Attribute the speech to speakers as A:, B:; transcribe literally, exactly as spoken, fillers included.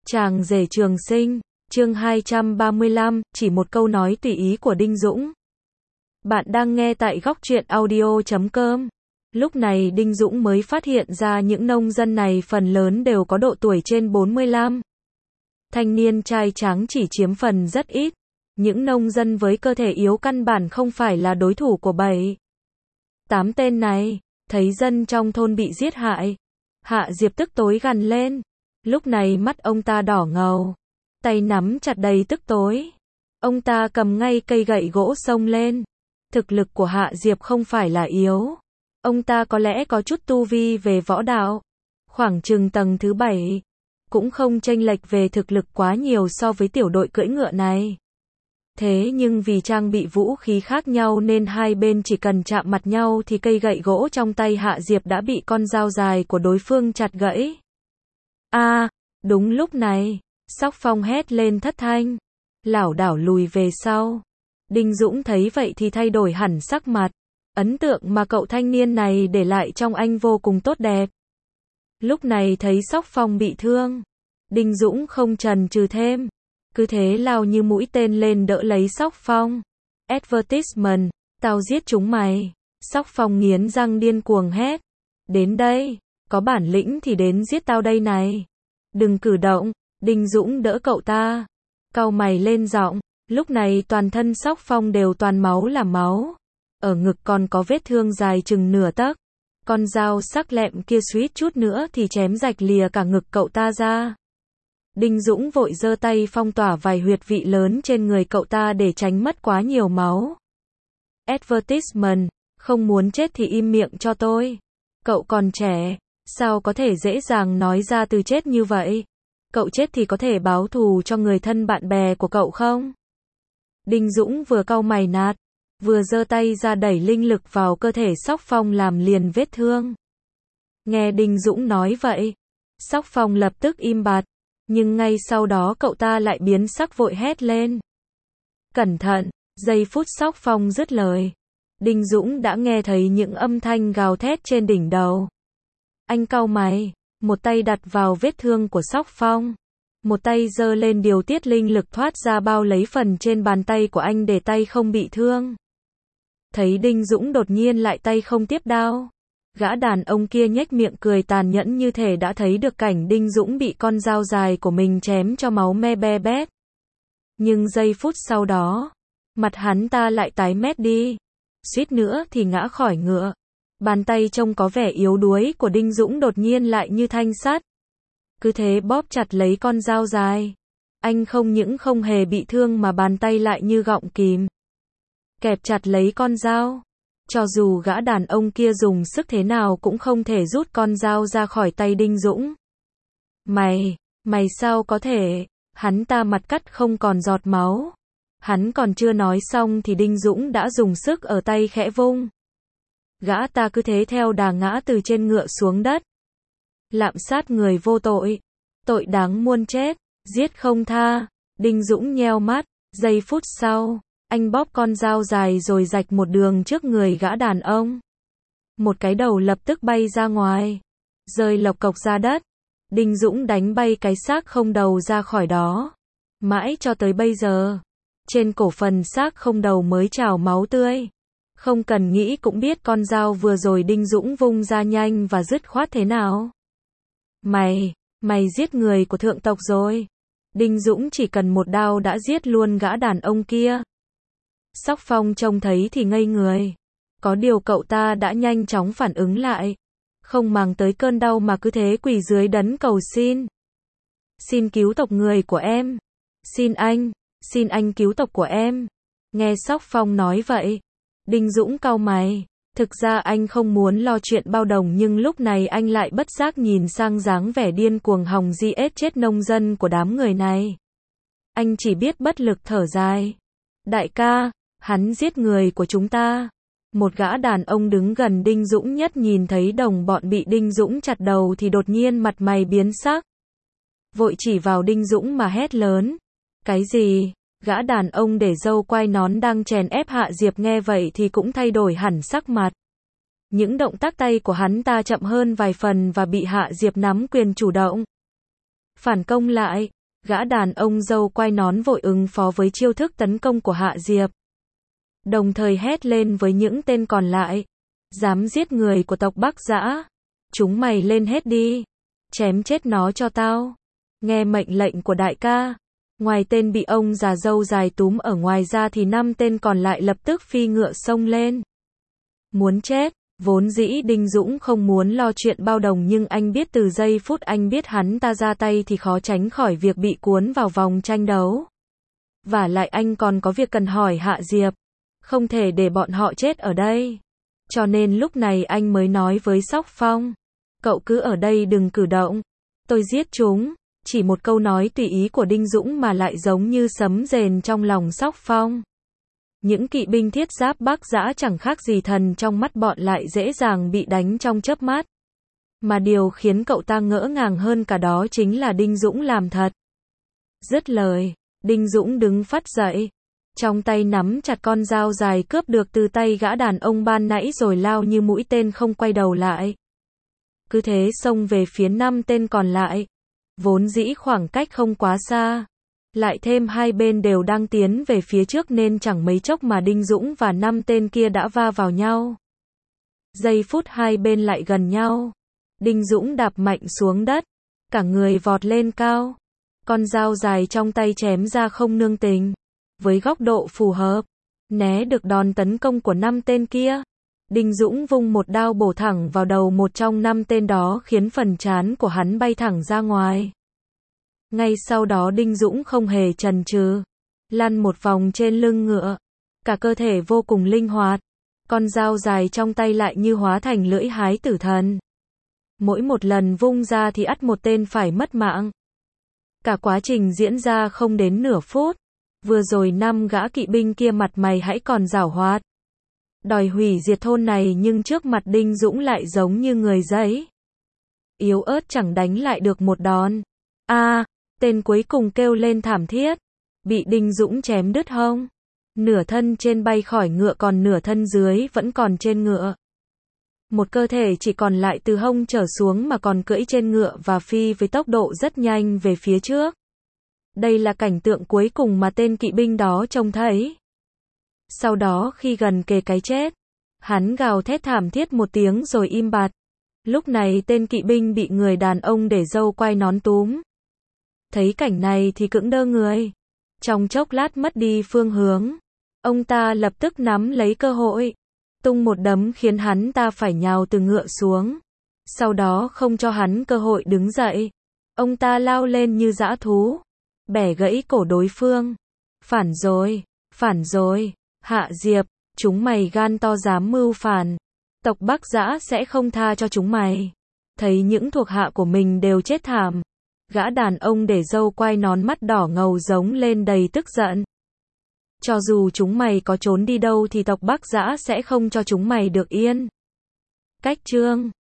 A: Chàng rể trường sinh, chương hai trăm ba mươi lăm, chỉ một câu nói tùy ý của Đinh Dũng. Bạn đang nghe tại góc truyện audio chấm com. Lúc này Đinh Dũng mới phát hiện ra những nông dân này phần lớn đều có độ tuổi trên bốn mươi lăm. Thanh niên trai tráng chỉ chiếm phần rất ít. Những nông dân với cơ thể yếu căn bản không phải là đối thủ của bảy, tám tên này. Thấy dân trong thôn bị giết hại, Hạ Diệp tức tối gằn lên. Lúc này mắt ông ta đỏ ngầu, tay nắm chặt đầy tức tối. Ông ta cầm ngay cây gậy gỗ xông lên. Thực lực của Hạ Diệp không phải là yếu. Ông ta có lẽ có chút tu vi về võ đạo, khoảng chừng tầng thứ bảy, cũng không chênh lệch về thực lực quá nhiều so với tiểu đội cưỡi ngựa này. Thế nhưng vì trang bị vũ khí khác nhau nên hai bên chỉ cần chạm mặt nhau thì cây gậy gỗ trong tay Hạ Diệp đã bị con dao dài của đối phương chặt gãy. A, à, đúng lúc này, Sóc Phong hét lên thất thanh, lảo đảo lùi về sau. Đinh Dũng thấy vậy thì thay đổi hẳn sắc mặt. Ấn tượng mà cậu thanh niên này để lại trong anh vô cùng tốt đẹp. Lúc này thấy Sóc Phong bị thương, Đinh Dũng không chần chừ thêm, cứ thế lao như mũi tên lên đỡ lấy Sóc Phong. Advertisement, tao giết chúng mày. Sóc Phong nghiến răng điên cuồng hét. Đến đây, có bản lĩnh thì đến giết tao đây này. Đừng cử động. Đinh Dũng đỡ cậu ta, cau mày lên giọng. Lúc này toàn thân Sóc Phong đều toàn máu là máu. Ở ngực còn có vết thương dài chừng nửa tấc. Con dao sắc lẹm kia suýt chút nữa thì chém rạch lìa cả ngực cậu ta ra. Đinh Dũng vội giơ tay phong tỏa vài huyệt vị lớn trên người cậu ta để tránh mất quá nhiều máu. Advertisement, không muốn chết thì im miệng cho tôi. Cậu còn trẻ, sao có thể dễ dàng nói ra từ chết như vậy? Cậu chết thì có thể báo thù cho người thân bạn bè của cậu không? Đinh Dũng vừa cau mày nạt, vừa giơ tay ra đẩy linh lực vào cơ thể Sóc Phong làm liền vết thương. Nghe Đinh Dũng nói vậy, Sóc Phong lập tức im bặt, nhưng ngay sau đó cậu ta lại biến sắc vội hét lên. Cẩn thận, giây phút Sóc Phong dứt lời, Đinh Dũng đã nghe thấy những âm thanh gào thét trên đỉnh đầu. Anh cau mày, một tay đặt vào vết thương của Sóc Phong, một tay giơ lên điều tiết linh lực thoát ra bao lấy phần trên bàn tay của anh để tay không bị thương. Thấy Đinh Dũng đột nhiên lại tay không tiếp đao, gã đàn ông kia nhếch miệng cười tàn nhẫn như thể đã thấy được cảnh Đinh Dũng bị con dao dài của mình chém cho máu me be bét. Nhưng giây phút sau đó, mặt hắn ta lại tái mét đi, suýt nữa thì ngã khỏi ngựa. Bàn tay trông có vẻ yếu đuối của Đinh Dũng đột nhiên lại như thanh sắt, cứ thế bóp chặt lấy con dao dài. Anh không những không hề bị thương mà bàn tay lại như gọng kìm, kẹp chặt lấy con dao. Cho dù gã đàn ông kia dùng sức thế nào cũng không thể rút con dao ra khỏi tay Đinh Dũng. Mày, mày sao có thể? Hắn ta mặt cắt không còn giọt máu. Hắn còn chưa nói xong thì Đinh Dũng đã dùng sức ở tay khẽ vung. Gã ta cứ thế theo đà ngã từ trên ngựa xuống đất. Lạm sát người vô tội, tội đáng muôn chết, giết không tha. Đinh Dũng nheo mắt, giây phút sau, anh bóp con dao dài rồi rạch một đường trước người gã đàn ông. Một cái đầu lập tức bay ra ngoài, rơi lộc cộc ra đất. Đinh Dũng đánh bay cái xác không đầu ra khỏi đó. Mãi cho tới bây giờ, trên cổ phần xác không đầu mới trào máu tươi. Không cần nghĩ cũng biết con dao vừa rồi Đinh Dũng vung ra nhanh và dứt khoát thế nào. Mày, mày giết người của thượng tộc rồi. Đinh Dũng chỉ cần một đao đã giết luôn gã đàn ông kia. Sóc Phong trông thấy thì ngây người. Có điều cậu ta đã nhanh chóng phản ứng lại, không màng tới cơn đau mà cứ thế quỳ dưới đấn cầu xin. Xin cứu tộc người của em. Xin anh, xin anh cứu tộc của em. Nghe Sóc Phong nói vậy, Đinh Dũng cau mày. Thực ra anh không muốn lo chuyện bao đồng nhưng lúc này anh lại bất giác nhìn sang dáng vẻ điên cuồng hòng giết chết nông dân của đám người này. Anh chỉ biết bất lực thở dài. Đại ca, hắn giết người của chúng ta. Một gã đàn ông đứng gần Đinh Dũng nhất nhìn thấy đồng bọn bị Đinh Dũng chặt đầu thì đột nhiên mặt mày biến sắc. Vội chỉ vào Đinh Dũng mà hét lớn. Cái gì? Gã đàn ông để râu quai nón đang chèn ép Hạ Diệp nghe vậy thì cũng thay đổi hẳn sắc mặt. Những động tác tay của hắn ta chậm hơn vài phần và bị Hạ Diệp nắm quyền chủ động phản công lại. Gã đàn ông râu quai nón vội ứng phó với chiêu thức tấn công của Hạ Diệp. Đồng thời hét lên với những tên còn lại. Dám giết người của tộc Bắc Dã, chúng mày lên hết đi. Chém chết nó cho tao. Nghe mệnh lệnh của đại ca. Ngoài tên bị ông già râu dài túm ở ngoài ra thì năm tên còn lại lập tức phi ngựa xông lên. Muốn chết. Vốn dĩ Đinh Dũng không muốn lo chuyện bao đồng, nhưng anh biết từ giây phút anh biết hắn ta ra tay thì khó tránh khỏi việc bị cuốn vào vòng tranh đấu. Vả lại anh còn có việc cần hỏi Hạ Diệp. Không thể để bọn họ chết ở đây. Cho nên lúc này anh mới nói với Sóc Phong. Cậu cứ ở đây đừng cử động. Tôi giết chúng. Chỉ một câu nói tùy ý của Đinh Dũng mà lại giống như sấm rền trong lòng Sóc Phong. Những kỵ binh thiết giáp Bắc Dã chẳng khác gì thần, trong mắt bọn lại dễ dàng bị đánh trong chớp mắt. Mà điều khiến cậu ta ngỡ ngàng hơn cả đó chính là Đinh Dũng làm thật. Dứt lời, Đinh Dũng đứng phắt dậy. Trong tay nắm chặt con dao dài cướp được từ tay gã đàn ông ban nãy rồi lao như mũi tên không quay đầu lại. Cứ thế xông về phía năm tên còn lại. Vốn dĩ khoảng cách không quá xa. Lại thêm hai bên đều đang tiến về phía trước nên chẳng mấy chốc mà Đinh Dũng và năm tên kia đã va vào nhau. Giây phút hai bên lại gần nhau. Đinh Dũng đạp mạnh xuống đất. Cả người vọt lên cao. Con dao dài trong tay chém ra không nương tình. Với góc độ phù hợp. Né được đòn tấn công của năm tên kia. Đinh Dũng vung một đao bổ thẳng vào đầu một trong năm tên đó khiến phần trán của hắn bay thẳng ra ngoài. Ngay sau đó Đinh Dũng không hề chần chừ, lăn một vòng trên lưng ngựa, cả cơ thể vô cùng linh hoạt, con dao dài trong tay lại như hóa thành lưỡi hái tử thần. Mỗi một lần vung ra thì ắt một tên phải mất mạng. Cả quá trình diễn ra không đến nửa phút, vừa rồi năm gã kỵ binh kia mặt mày hãy còn giảo hoạt, đòi hủy diệt thôn này, nhưng trước mặt Đinh Dũng lại giống như người giấy. Yếu ớt chẳng đánh lại được một đòn. A, à, tên cuối cùng kêu lên thảm thiết, bị Đinh Dũng chém đứt hông. Nửa thân trên bay khỏi ngựa còn nửa thân dưới vẫn còn trên ngựa. Một cơ thể chỉ còn lại từ hông trở xuống mà còn cưỡi trên ngựa và phi với tốc độ rất nhanh về phía trước. Đây là cảnh tượng cuối cùng mà tên kỵ binh đó trông thấy. Sau đó khi gần kề cái chết, hắn gào thét thảm thiết một tiếng rồi im bặt. Lúc này tên kỵ binh bị người đàn ông để râu quai nón túm. Thấy cảnh này thì cững đơ người. Trong chốc lát mất đi phương hướng. Ông ta lập tức nắm lấy cơ hội. Tung một đấm khiến hắn ta phải nhào từ ngựa xuống. Sau đó không cho hắn cơ hội đứng dậy. Ông ta lao lên như dã thú. Bẻ gãy cổ đối phương. Phản rồi, phản rồi. Hạ Diệp, chúng mày gan to dám mưu phản. Tộc Bắc Dã sẽ không tha cho chúng mày. Thấy những thuộc hạ của mình đều chết thảm. Gã đàn ông để râu quai nón mắt đỏ ngầu giống lên đầy tức giận. Cho dù chúng mày có trốn đi đâu thì tộc Bắc Dã sẽ không cho chúng mày được yên. Cách chương